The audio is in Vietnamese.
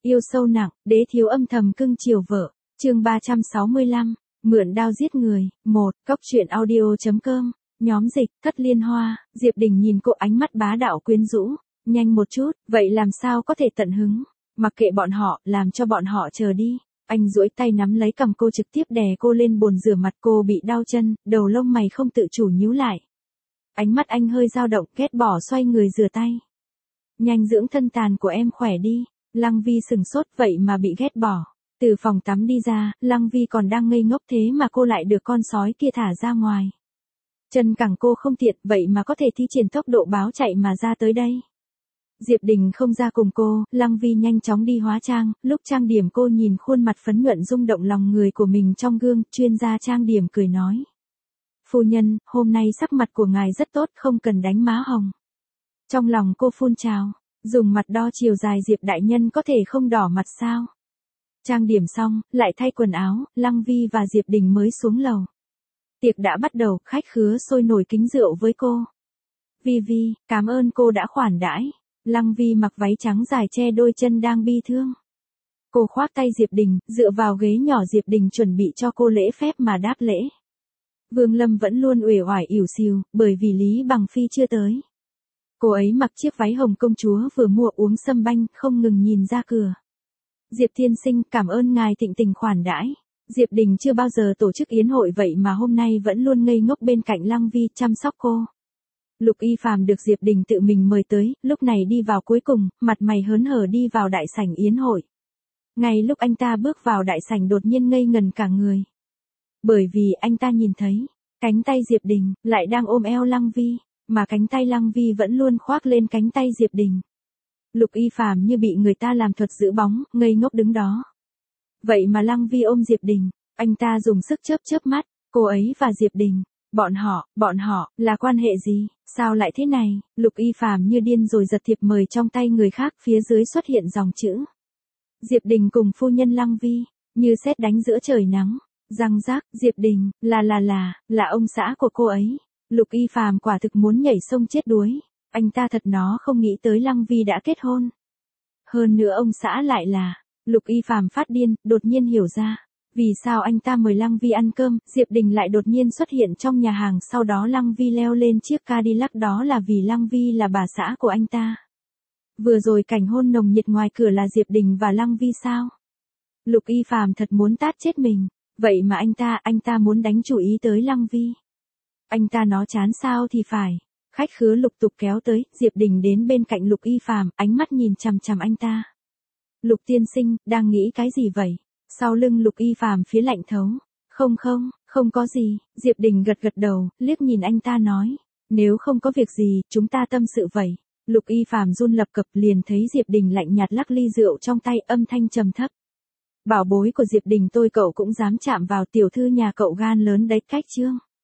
Yêu sâu nặng, đế thiếu âm thầm cưng chiều vợ. Chương 365, mượn đao giết người. 1. Cốc truyện audio.com. Nhóm dịch, Cất Liên Hoa. Diệp Đình nhìn cô ánh mắt bá đạo quyến rũ. Nhanh một chút, vậy làm sao có thể tận hứng. Mặc kệ bọn họ, làm cho bọn họ chờ đi. Anh duỗi tay nắm lấy cằm cô trực tiếp đè cô lên bồn rửa mặt, cô bị đau chân, đầu lông mày không tự chủ nhíu lại. Ánh mắt anh hơi dao động, ghét bỏ xoay người rửa tay. Nhanh dưỡng thân tàn của em khỏe đi. Lăng Vi sừng sốt, vậy mà bị ghét bỏ. Từ phòng tắm đi ra, Lăng Vi còn đang ngây ngốc thế mà cô lại được con sói kia thả ra ngoài. Chân cẳng cô không tiện, vậy mà có thể thi triển tốc độ báo chạy mà ra tới đây. Diệp Đình không ra cùng cô, Lăng Vi nhanh chóng đi hóa trang, lúc trang điểm cô nhìn khuôn mặt phấn nhuận rung động lòng người của mình trong gương, chuyên gia trang điểm cười nói. Phu nhân, hôm nay sắc mặt của ngài rất tốt, không cần đánh má hồng. Trong lòng cô phun trào, dùng mặt đo chiều dài Diệp đại nhân có thể không đỏ mặt sao? Trang điểm xong, lại thay quần áo, Lăng Vi và Diệp Đình mới xuống lầu. Tiệc đã bắt đầu, khách khứa sôi nổi kính rượu với cô. Vi, cảm ơn cô đã khoản đãi. Lăng Vi mặc váy trắng dài che đôi chân đang bi thương. Cô khoác tay Diệp Đình, dựa vào ghế nhỏ Diệp Đình chuẩn bị cho cô lễ phép mà đáp lễ. Vương Lâm vẫn luôn uể oải ỉu xìu, bởi vì Lý Bằng Phi chưa tới. Cô ấy mặc chiếc váy hồng công chúa vừa mua uống sâm banh, không ngừng nhìn ra cửa. Diệp tiên sinh, cảm ơn ngài thịnh tình khoản đãi. Diệp Đình chưa bao giờ tổ chức yến hội vậy mà hôm nay vẫn luôn ngây ngốc bên cạnh Lăng Vi chăm sóc cô. Lục Y Phàm được Diệp Đình tự mình mời tới, lúc này đi vào cuối cùng, mặt mày hớn hở đi vào đại sảnh yến hội. Ngay lúc anh ta bước vào đại sảnh đột nhiên ngây ngần cả người. Bởi vì anh ta nhìn thấy, cánh tay Diệp Đình lại đang ôm eo Lăng Vi, mà cánh tay Lăng Vi vẫn luôn khoác lên cánh tay Diệp Đình. Lục Y Phàm như bị người ta làm thuật giữ bóng, ngây ngốc đứng đó. Vậy mà Lăng Vi ôm Diệp Đình, anh ta dùng sức chớp mắt, cô ấy và Diệp Đình, bọn họ, là quan hệ gì, sao lại thế này? Lục Y Phàm như điên rồi giật thiệp mời trong tay người khác, phía dưới xuất hiện dòng chữ. Diệp Đình cùng phu nhân Lăng Vi, như sét đánh giữa trời nắng, răng rác, Diệp Đình, là ông xã của cô ấy. Lục Y Phàm quả thực muốn nhảy sông chết đuối, anh ta thật nó không nghĩ tới Lăng Vi đã kết hôn. Hơn nữa ông xã lại là, Lục Y Phàm phát điên, đột nhiên hiểu ra, vì sao anh ta mời Lăng Vi ăn cơm, Diệp Đình lại đột nhiên xuất hiện trong nhà hàng, sau đó Lăng Vi leo lên chiếc Cadillac, đó là vì Lăng Vi là bà xã của anh ta. Vừa rồi cảnh hôn nồng nhiệt ngoài cửa là Diệp Đình và Lăng Vi sao? Lục Y Phàm thật muốn tát chết mình, vậy mà anh ta muốn đánh chủ ý tới Lăng Vi. Anh ta nó chán sao thì phải. Khách khứa lục tục kéo tới, Diệp Đình đến bên cạnh Lục Y Phàm, ánh mắt nhìn chằm chằm anh ta. Lục tiên sinh, đang nghĩ cái gì vậy? Sau lưng Lục Y Phàm phía lạnh thấu. Không có gì, Diệp Đình gật đầu, liếc nhìn anh ta nói. Nếu không có việc gì, chúng ta tâm sự vậy. Lục Y Phàm run lập cập, liền thấy Diệp Đình lạnh nhạt lắc ly rượu trong tay, âm thanh trầm thấp. Bảo bối của Diệp Đình tôi, cậu cũng dám chạm vào tiểu thư nhà cậu, gan lớn đấy, cách chương.